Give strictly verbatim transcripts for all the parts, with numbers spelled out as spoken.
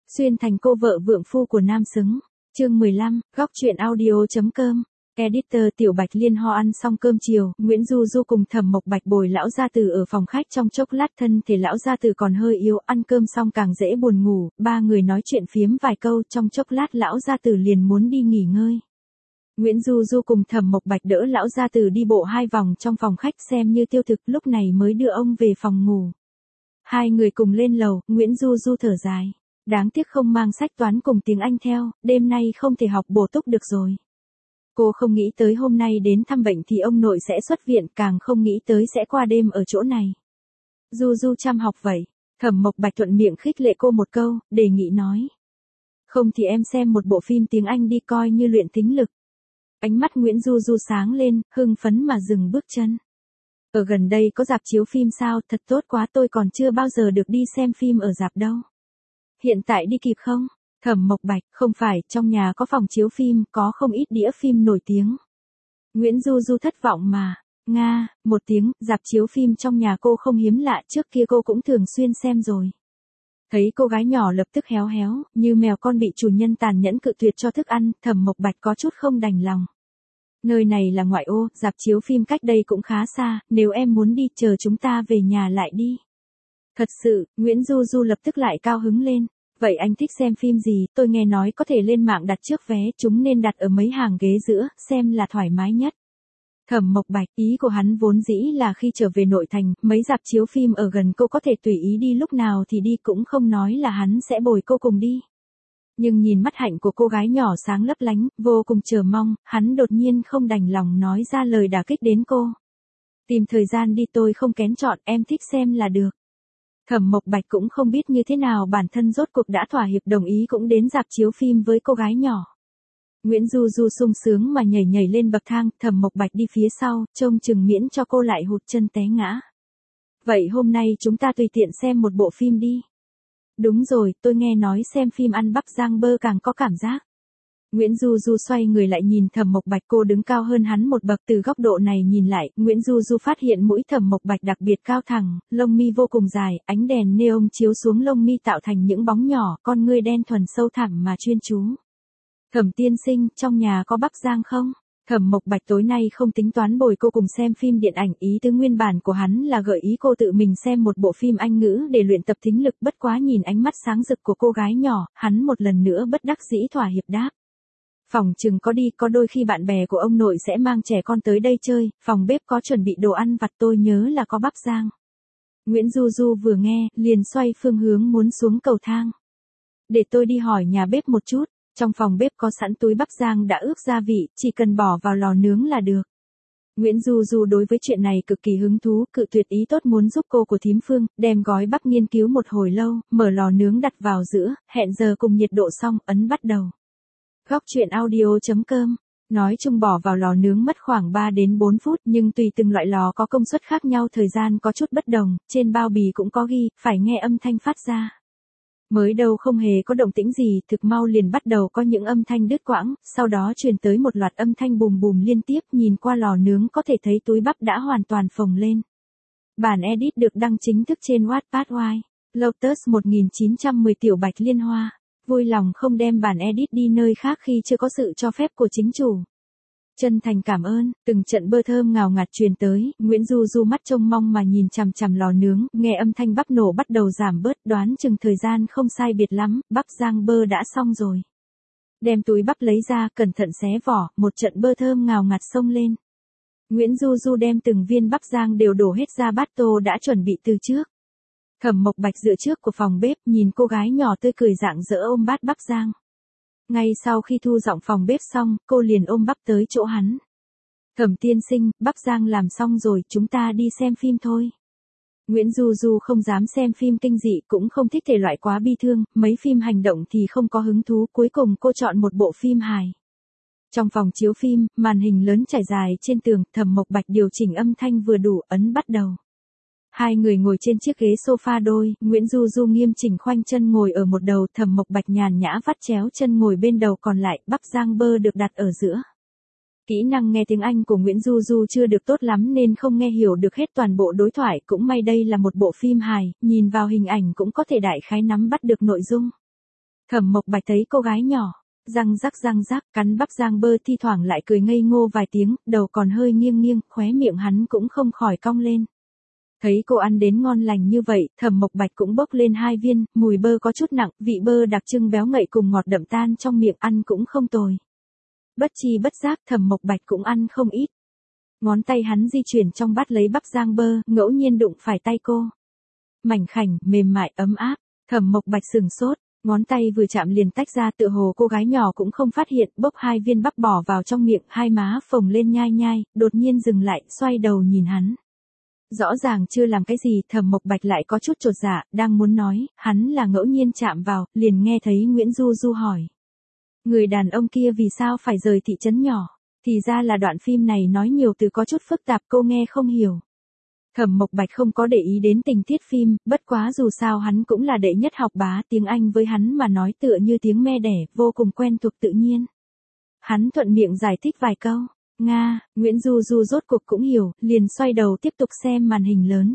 Xuyên thành cô vợ vượng phu của nam xứng. Chương mười lăm, góc truyện audio.com. Editor Tiểu Bạch Liên ho ăn xong cơm chiều, Nguyễn Du Du cùng Thẩm Mộc Bạch bồi lão gia tử ở phòng khách trong chốc lát, thân thể lão gia tử còn hơi yếu, ăn cơm xong càng dễ buồn ngủ, ba người nói chuyện phiếm vài câu, trong chốc lát lão gia tử liền muốn đi nghỉ ngơi. Nguyễn Du Du cùng Thẩm Mộc Bạch đỡ lão gia tử đi bộ hai vòng trong phòng khách xem như tiêu thực, lúc này mới đưa ông về phòng ngủ. Hai người cùng lên lầu, Nguyễn Du Du thở dài. Đáng tiếc không mang sách toán cùng tiếng Anh theo, đêm nay không thể học bổ túc được rồi. Cô không nghĩ tới hôm nay đến thăm bệnh thì ông nội sẽ xuất viện, càng không nghĩ tới sẽ qua đêm ở chỗ này. Du Du chăm học vậy. Thẩm Mộc Bạch thuận miệng khích lệ cô một câu, đề nghị nói. Không thì em xem một bộ phim tiếng Anh đi, coi như luyện thính lực. Ánh mắt Nguyễn Du Du sáng lên, hưng phấn mà dừng bước chân. Ở gần đây có rạp chiếu phim sao, thật tốt quá, tôi còn chưa bao giờ được đi xem phim ở rạp đâu. Hiện tại đi kịp không? Thẩm Mộc Bạch, không phải, trong nhà có phòng chiếu phim, có không ít đĩa phim nổi tiếng. Nguyễn Du Du thất vọng mà. Nga, một tiếng, rạp chiếu phim trong nhà cô không hiếm lạ, trước kia cô cũng thường xuyên xem rồi. Thấy cô gái nhỏ lập tức héo héo, như mèo con bị chủ nhân tàn nhẫn cự tuyệt cho thức ăn, Thẩm Mộc Bạch có chút không đành lòng. Nơi này là ngoại ô, rạp chiếu phim cách đây cũng khá xa, nếu em muốn đi chờ chúng ta về nhà lại đi. Thật sự, Nguyễn Du Du lập tức lại cao hứng lên. Vậy anh thích xem phim gì, tôi nghe nói có thể lên mạng đặt trước vé, chúng nên đặt ở mấy hàng ghế giữa, xem là thoải mái nhất. Thẩm Mộc Bạch, ý của hắn vốn dĩ là khi trở về nội thành, mấy rạp chiếu phim ở gần cô có thể tùy ý đi lúc nào thì đi, cũng không nói là hắn sẽ bồi cô cùng đi. Nhưng nhìn mắt hạnh của cô gái nhỏ sáng lấp lánh, vô cùng chờ mong, hắn đột nhiên không đành lòng nói ra lời đả kích đến cô. Tìm thời gian đi, tôi không kén chọn, em thích xem là được. Thẩm Mộc Bạch cũng không biết như thế nào, bản thân rốt cuộc đã thỏa hiệp đồng ý cũng đến rạp chiếu phim với cô gái nhỏ. Nguyễn Du Du sung sướng mà nhảy nhảy lên bậc thang, Thẩm Mộc Bạch đi phía sau, trông chừng miễn cho cô lại hụt chân té ngã. Vậy hôm nay chúng ta tùy tiện xem một bộ phim đi. Đúng rồi, tôi nghe nói xem phim ăn bắp rang bơ càng có cảm giác. Nguyễn Du Du xoay người lại nhìn Thẩm Mộc Bạch, cô đứng cao hơn hắn một bậc, từ góc độ này nhìn lại, Nguyễn Du Du phát hiện mũi Thẩm Mộc Bạch đặc biệt cao thẳng, lông mi vô cùng dài, ánh đèn neon chiếu xuống lông mi tạo thành những bóng nhỏ, con ngươi đen thuần sâu thẳm mà chuyên chú. Thẩm tiên sinh, trong nhà có bắp rang không? Thẩm Mộc Bạch tối nay không tính toán bồi cô cùng xem phim điện ảnh, ý tứ nguyên bản của hắn là gợi ý cô tự mình xem một bộ phim Anh ngữ để luyện tập thính lực, bất quá nhìn ánh mắt sáng rực của cô gái nhỏ, hắn một lần nữa bất đắc dĩ thỏa hiệp đáp. Phòng chừng có đi, có đôi khi bạn bè của ông nội sẽ mang trẻ con tới đây chơi, phòng bếp có chuẩn bị đồ ăn vặt, tôi nhớ là có bắp rang. Nguyễn Du Du vừa nghe, liền xoay phương hướng muốn xuống cầu thang. Để tôi đi hỏi nhà bếp một chút, trong phòng bếp có sẵn túi bắp rang đã ướp gia vị, chỉ cần bỏ vào lò nướng là được. Nguyễn Du Du đối với chuyện này cực kỳ hứng thú, cự tuyệt ý tốt muốn giúp cô của thím Phương, đem gói bắp nghiên cứu một hồi lâu, mở lò nướng đặt vào giữa, hẹn giờ cùng nhiệt độ xong, ấn bắt đầu. Góc truyện audio.com. Nói chung bỏ vào lò nướng mất khoảng ba đến bốn phút, nhưng tùy từng loại lò có công suất khác nhau, thời gian có chút bất đồng, trên bao bì cũng có ghi, phải nghe âm thanh phát ra. Mới đầu không hề có động tĩnh gì, thực mau liền bắt đầu có những âm thanh đứt quãng, sau đó truyền tới một loạt âm thanh bùm bùm liên tiếp, nhìn qua lò nướng có thể thấy túi bắp đã hoàn toàn phồng lên. Bản edit được đăng chính thức trên Wattpad Y. Lotus một nghìn chín trăm mười Tiểu Bạch Liên Hoa. Vui lòng không đem bản edit đi nơi khác khi chưa có sự cho phép của chính chủ. Chân thành cảm ơn. Từng trận bơ thơm ngào ngạt truyền tới, Nguyễn Du Du mắt trông mong mà nhìn chằm chằm lò nướng, nghe âm thanh bắp nổ bắt đầu giảm bớt, đoán chừng thời gian không sai biệt lắm, bắp rang bơ đã xong rồi. Đem túi bắp lấy ra, cẩn thận xé vỏ, một trận bơ thơm ngào ngạt xông lên. Nguyễn Du Du đem từng viên bắp rang đều đổ hết ra bát tô đã chuẩn bị từ trước. Thẩm Mộc Bạch dựa trước của phòng bếp, nhìn cô gái nhỏ tươi cười rạng rỡ ôm bát bắp rang. Ngay sau khi thu dọn phòng bếp xong, cô liền ôm bắp tới chỗ hắn. Thẩm tiên sinh, bắp rang làm xong rồi, chúng ta đi xem phim thôi. Nguyễn Du Du không dám xem phim kinh dị, cũng không thích thể loại quá bi thương, mấy phim hành động thì không có hứng thú, cuối cùng cô chọn một bộ phim hài. Trong phòng chiếu phim, màn hình lớn trải dài trên tường, Thẩm Mộc Bạch điều chỉnh âm thanh vừa đủ, ấn bắt đầu. Hai người ngồi trên chiếc ghế sofa đôi, Nguyễn Du Du nghiêm chỉnh khoanh chân ngồi ở một đầu, Thẩm Mộc Bạch nhàn nhã vắt chéo chân ngồi bên đầu còn lại, bắp rang bơ được đặt ở giữa. Kỹ năng nghe tiếng Anh của Nguyễn Du Du chưa được tốt lắm nên không nghe hiểu được hết toàn bộ đối thoại, cũng may đây là một bộ phim hài, nhìn vào hình ảnh cũng có thể đại khái nắm bắt được nội dung. Thẩm Mộc Bạch thấy cô gái nhỏ, răng rắc răng rắc, cắn bắp giang bơ thi thoảng lại cười ngây ngô vài tiếng, đầu còn hơi nghiêng nghiêng, khóe miệng hắn cũng không khỏi cong lên. Thấy cô ăn đến ngon lành như vậy, Thẩm Mộc Bạch cũng bốc lên hai viên, mùi bơ có chút nặng, vị bơ đặc trưng béo ngậy cùng ngọt đậm tan trong miệng, ăn cũng không tồi. Bất chi bất giác Thẩm Mộc Bạch cũng ăn không ít. Ngón tay hắn di chuyển trong bát lấy bắp rang bơ, ngẫu nhiên đụng phải tay cô. Mảnh khảnh, mềm mại, ấm áp, Thẩm Mộc Bạch sừng sốt, ngón tay vừa chạm liền tách ra, tựa hồ cô gái nhỏ cũng không phát hiện, bốc hai viên bắp bỏ vào trong miệng, hai má phồng lên nhai nhai, đột nhiên dừng lại, xoay đầu nhìn hắn. Rõ ràng chưa làm cái gì, Thẩm Mộc Bạch lại có chút chột dạ, đang muốn nói, hắn là ngẫu nhiên chạm vào, liền nghe thấy Nguyễn Du Du hỏi. Người đàn ông kia vì sao phải rời thị trấn nhỏ? Thì ra là đoạn phim này nói nhiều từ có chút phức tạp, cô nghe không hiểu. Thẩm Mộc Bạch không có để ý đến tình tiết phim, bất quá dù sao hắn cũng là đệ nhất học bá, tiếng Anh với hắn mà nói tựa như tiếng me đẻ, vô cùng quen thuộc tự nhiên. Hắn thuận miệng giải thích vài câu. Nga, Nguyễn Du Du rốt cuộc cũng hiểu, liền xoay đầu tiếp tục xem màn hình lớn.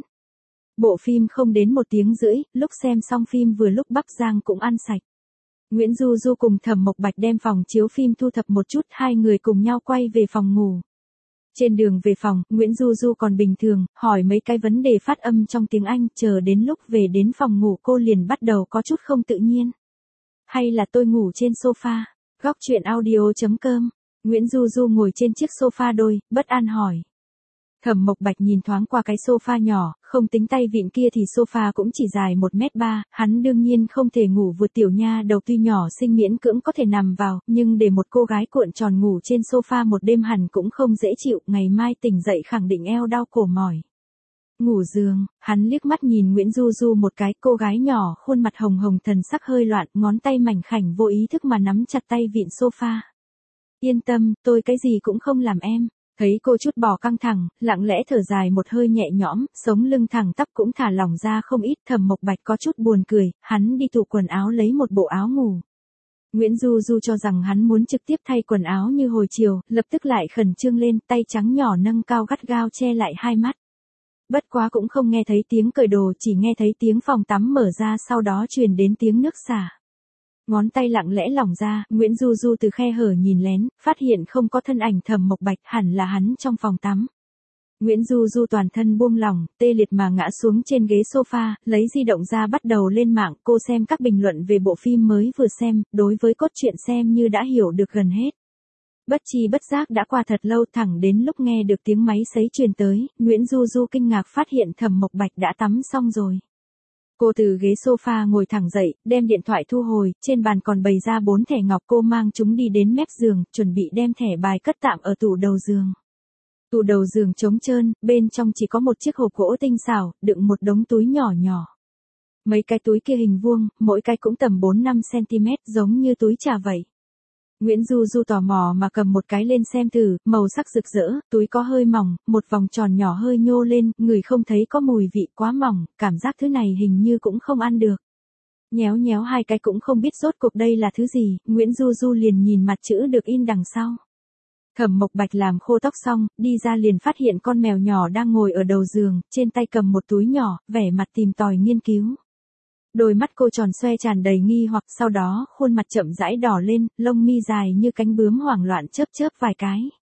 Bộ phim không đến một tiếng rưỡi, lúc xem xong phim vừa lúc bắp rang cũng ăn sạch. Nguyễn Du Du cùng Thẩm Mộc Bạch đem phòng chiếu phim thu thập một chút, hai người cùng nhau quay về phòng ngủ. Trên đường về phòng, Nguyễn Du Du còn bình thường, hỏi mấy cái vấn đề phát âm trong tiếng Anh, chờ đến lúc về đến phòng ngủ cô liền bắt đầu có chút không tự nhiên. Hay là tôi ngủ trên sofa? Góc truyện audio chấm com. Nguyễn Du Du ngồi trên chiếc sofa đôi, bất an hỏi. Thẩm Mộc Bạch nhìn thoáng qua cái sofa nhỏ, không tính tay vịn kia thì sofa cũng chỉ dài một mét ba, hắn đương nhiên không thể ngủ vượt tiểu nha đầu, tuy nhỏ xinh miễn cưỡng có thể nằm vào, nhưng để một cô gái cuộn tròn ngủ trên sofa một đêm hẳn cũng không dễ chịu, ngày mai tỉnh dậy khẳng định eo đau cổ mỏi. Ngủ giường, hắn liếc mắt nhìn Nguyễn Du Du một cái, cô gái nhỏ khuôn mặt hồng hồng thần sắc hơi loạn, ngón tay mảnh khảnh vô ý thức mà nắm chặt tay vịn sofa. Yên tâm, tôi cái gì cũng không làm em. Thấy cô chút bỏ căng thẳng, lặng lẽ thở dài một hơi nhẹ nhõm, sống lưng thẳng tắp cũng thả lỏng ra không ít. Thẩm Mộc Bạch có chút buồn cười, hắn đi tủ quần áo lấy một bộ áo ngủ. Nguyễn Du Du cho rằng hắn muốn trực tiếp thay quần áo như hồi chiều, lập tức lại khẩn trương lên, tay trắng nhỏ nâng cao gắt gao che lại hai mắt. Bất quá cũng không nghe thấy tiếng cởi đồ, chỉ nghe thấy tiếng phòng tắm mở ra, sau đó truyền đến tiếng nước xả. Ngón tay lặng lẽ lỏng ra, Nguyễn Du Du từ khe hở nhìn lén, phát hiện không có thân ảnh Thẩm Mộc Bạch, hẳn là hắn trong phòng tắm. Nguyễn Du Du toàn thân buông lỏng, tê liệt mà ngã xuống trên ghế sofa, lấy di động ra bắt đầu lên mạng, cô xem các bình luận về bộ phim mới vừa xem, đối với cốt truyện xem như đã hiểu được gần hết. Bất chi bất giác đã qua thật lâu, thẳng đến lúc nghe được tiếng máy sấy truyền tới, Nguyễn Du Du kinh ngạc phát hiện Thẩm Mộc Bạch đã tắm xong rồi. Cô từ ghế sofa ngồi thẳng dậy, đem điện thoại thu hồi, trên bàn còn bày ra bốn thẻ ngọc, cô mang chúng đi đến mép giường, chuẩn bị đem thẻ bài cất tạm ở tủ đầu giường. Tủ đầu giường trống trơn, bên trong chỉ có một chiếc hộp gỗ tinh xảo, đựng một đống túi nhỏ nhỏ. Mấy cái túi kia hình vuông, mỗi cái cũng tầm bốn năm xăng-ti-mét, giống như túi trà vậy. Nguyễn Du Du tò mò mà cầm một cái lên xem thử, màu sắc rực rỡ, túi có hơi mỏng, một vòng tròn nhỏ hơi nhô lên, người không thấy có mùi vị, quá mỏng, cảm giác thứ này hình như cũng không ăn được. Nhéo nhéo hai cái cũng không biết rốt cuộc đây là thứ gì, Nguyễn Du Du liền nhìn mặt chữ được in đằng sau. Thẩm Mộc Bạch làm khô tóc xong, đi ra liền phát hiện con mèo nhỏ đang ngồi ở đầu giường, trên tay cầm một túi nhỏ, vẻ mặt tìm tòi nghiên cứu. Đôi mắt cô tròn xoe tràn đầy nghi hoặc, sau đó khuôn mặt chậm rãi đỏ lên, lông mi dài như cánh bướm hoảng loạn chớp chớp vài cái.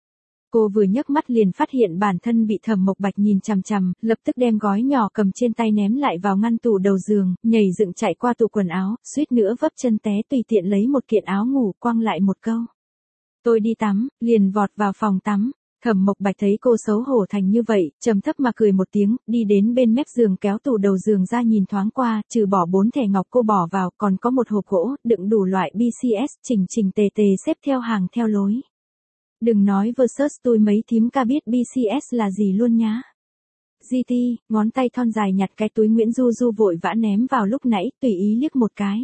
Cô vừa nhấc mắt liền phát hiện bản thân bị Thẩm Mộc Bạch nhìn chằm chằm, lập tức đem gói nhỏ cầm trên tay ném lại vào ngăn tủ đầu giường, nhảy dựng chạy qua tủ quần áo, suýt nữa vấp chân té, tùy tiện lấy một kiện áo ngủ, quăng lại một câu. Tôi đi tắm, liền vọt vào phòng tắm. Thẩm Mộc Bạch thấy cô xấu hổ thành như vậy, trầm thấp mà cười một tiếng, đi đến bên mép giường kéo tủ đầu giường ra nhìn thoáng qua, trừ bỏ bốn thẻ ngọc cô bỏ vào, còn có một hộp gỗ, đựng đủ loại bê xê ét, chỉnh chỉnh tề tề xếp theo hàng theo lối. Đừng nói versus tôi mấy thím ca biết bê xê ét là gì luôn nhá. giê tê, ngón tay thon dài nhặt cái túi Nguyễn Du Du vội vã ném vào lúc nãy, tùy ý liếc một cái.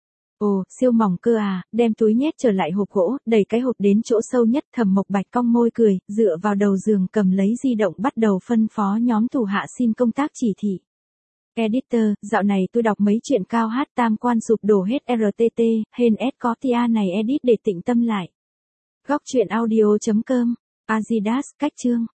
Ồ, siêu mỏng cơ à, đem túi nhét trở lại hộp gỗ, đẩy cái hộp đến chỗ sâu nhất. Thẩm Mộc Bạch cong môi cười, dựa vào đầu giường cầm lấy di động bắt đầu phân phó nhóm thủ hạ xin công tác chỉ thị. Editor, dạo này tôi đọc mấy chuyện cao hát tam quan sụp đổ hết rờ tê tê, hên ét có tia này edit để tĩnh tâm lại. Góc truyện audio chấm com, Adidas, cách chương.